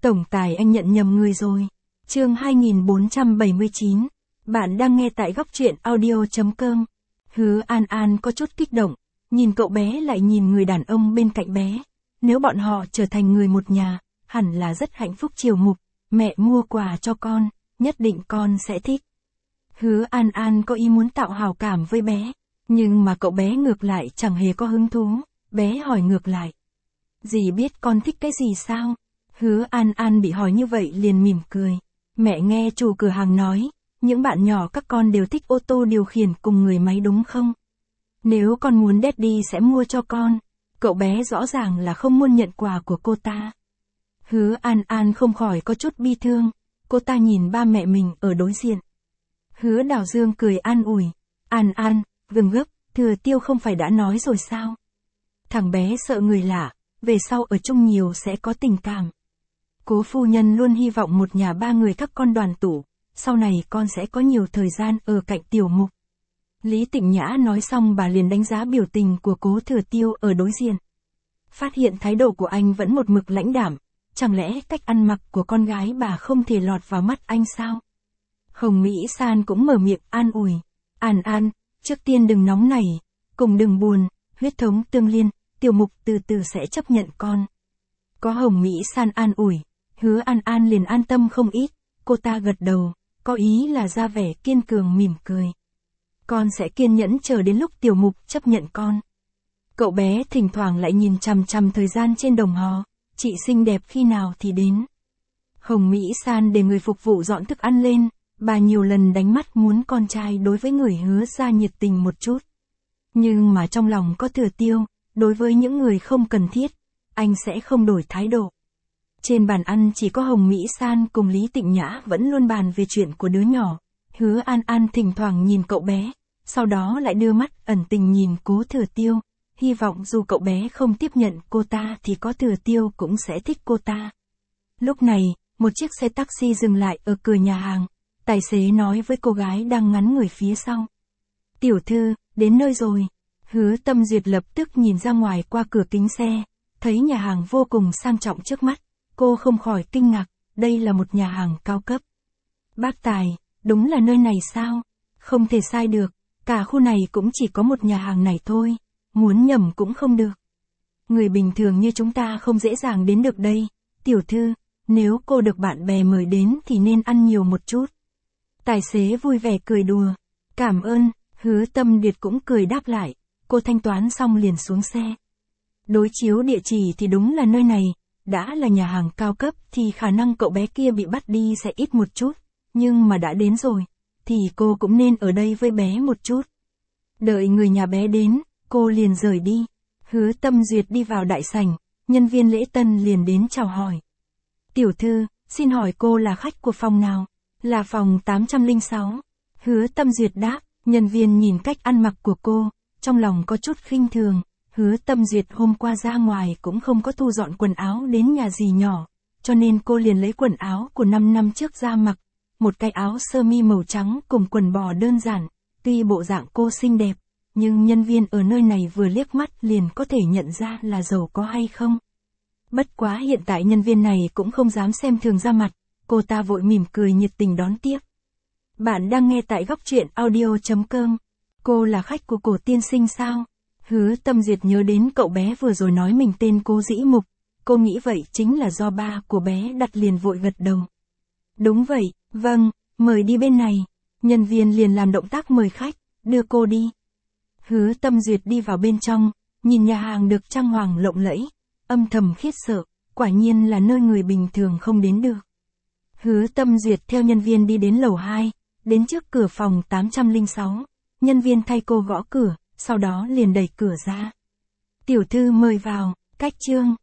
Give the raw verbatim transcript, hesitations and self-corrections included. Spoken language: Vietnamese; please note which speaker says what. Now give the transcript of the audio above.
Speaker 1: Tổng tài anh nhận nhầm người rồi. Chương hai nghìn bốn trăm bảy mươi chín. Bạn đang nghe tại góc truyện audio chấm com. Hứa An An có chút kích động, nhìn cậu bé lại nhìn người đàn ông bên cạnh bé. Nếu bọn họ trở thành người một nhà, hẳn là rất hạnh phúc chiều mục. Mẹ mua quà cho con, nhất định con sẽ thích. Hứa An An có ý muốn tạo hào cảm với bé, nhưng mà cậu bé ngược lại chẳng hề có hứng thú. Bé hỏi ngược lại. Dì biết con thích cái gì sao? Hứa An An bị hỏi như vậy liền mỉm cười. Mẹ nghe chủ cửa hàng nói, những bạn nhỏ các con đều thích ô tô điều khiển cùng người máy đúng không? Nếu con muốn Daddy sẽ mua cho con. Cậu bé rõ ràng là không muốn nhận quà của cô ta. Hứa An An không khỏi có chút bi thương. Cô ta nhìn ba mẹ mình ở đối diện. Hứa Đào Dương cười an ủi. An An, đừng gấp, Thừa Tiêu không phải đã nói rồi sao? Thằng bé sợ người lạ, về sau ở chung nhiều sẽ có tình cảm. Cố phu nhân luôn hy vọng một nhà ba người các con đoàn tụ, sau này con sẽ có nhiều thời gian ở cạnh tiểu mục. Lý Tịnh Nhã nói xong bà liền đánh giá biểu tình của Cố Thừa Tiêu ở đối diện. Phát hiện thái độ của anh vẫn một mực lãnh đạm, chẳng lẽ cách ăn mặc của con gái bà không thể lọt vào mắt anh sao? Hồng Mỹ San cũng mở miệng an ủi. An An, trước tiên đừng nóng nảy, cùng đừng buồn, huyết thống tương liên, tiểu mục từ từ sẽ chấp nhận con. Có Hồng Mỹ San an ủi, Hứa An An liền an tâm không ít, cô ta gật đầu, có ý là ra vẻ kiên cường mỉm cười. Con sẽ kiên nhẫn chờ đến lúc tiểu mục chấp nhận con. Cậu bé thỉnh thoảng lại nhìn chằm chằm thời gian trên đồng hồ, chị xinh đẹp khi nào thì đến. Hồng Mỹ San để người phục vụ dọn thức ăn lên, bà nhiều lần đánh mắt muốn con trai đối với người Hứa ra nhiệt tình một chút. Nhưng mà trong lòng có Thừa Tiêu, đối với những người không cần thiết, anh sẽ không đổi thái độ. Trên bàn ăn chỉ có Hồng Mỹ San cùng Lý Tịnh Nhã vẫn luôn bàn về chuyện của đứa nhỏ. Hứa An An thỉnh thoảng nhìn cậu bé, sau đó lại đưa mắt ẩn tình nhìn Cố Thừa Tiêu, hy vọng dù cậu bé không tiếp nhận cô ta thì có Thừa Tiêu cũng sẽ thích cô ta. Lúc này, một chiếc xe taxi dừng lại ở cửa nhà hàng, tài xế nói với cô gái đang ngắn người phía sau. Tiểu thư, đến nơi rồi. Hứa Tâm Duyệt lập tức nhìn ra ngoài qua cửa kính xe, thấy nhà hàng vô cùng sang trọng trước mắt, cô không khỏi kinh ngạc, đây là một nhà hàng cao cấp. Bác Tài, đúng là nơi này sao? Không thể sai được, cả khu này cũng chỉ có một nhà hàng này thôi, muốn nhầm cũng không được. Người bình thường như chúng ta không dễ dàng đến được đây, tiểu thư, nếu cô được bạn bè mời đến thì nên ăn nhiều một chút. Tài xế vui vẻ cười đùa, cảm ơn, Hứa Tâm Điệt cũng cười đáp lại, cô thanh toán xong liền xuống xe. Đối chiếu địa chỉ thì đúng là nơi này, đã là nhà hàng cao cấp thì khả năng cậu bé kia bị bắt đi sẽ ít một chút, nhưng mà đã đến rồi, thì cô cũng nên ở đây với bé một chút. Đợi người nhà bé đến, cô liền rời đi. Hứa Tâm Duyệt đi vào đại sảnh, nhân viên lễ tân liền đến chào hỏi. Tiểu thư, xin hỏi cô là khách của phòng nào? Là phòng tám trăm lẻ sáu. Hứa Tâm Duyệt đáp, nhân viên nhìn cách ăn mặc của cô, trong lòng có chút khinh thường. Hứa Tâm Duyệt hôm qua ra ngoài cũng không có thu dọn quần áo đến nhà dì nhỏ, cho nên cô liền lấy quần áo của năm năm trước ra mặc, một cái áo sơ mi màu trắng cùng quần bò đơn giản, tuy bộ dạng cô xinh đẹp, nhưng nhân viên ở nơi này vừa liếc mắt liền có thể nhận ra là giàu có hay không. Bất quá hiện tại nhân viên này cũng không dám xem thường ra mặt, cô ta vội mỉm cười nhiệt tình đón tiếp. Bạn đang nghe tại góc truyện audio chấm com. Cô là khách của Cổ tiên sinh sao? Hứa Tâm Duyệt nhớ đến cậu bé vừa rồi nói mình tên Cố Dĩ Mục, cô nghĩ vậy chính là do ba của bé đặt liền vội gật đầu. Đúng vậy, vâng, mời đi bên này. Nhân viên liền làm động tác mời khách, đưa cô đi. Hứa Tâm Duyệt đi vào bên trong, nhìn nhà hàng được trang hoàng lộng lẫy, âm thầm khiếp sợ, quả nhiên là nơi người bình thường không đến được. Hứa Tâm Duyệt theo nhân viên đi đến lầu hai, đến trước cửa phòng tám trăm lẻ sáu, nhân viên thay cô gõ cửa, sau đó liền đẩy cửa ra. Tiểu thư mời vào, cách chương.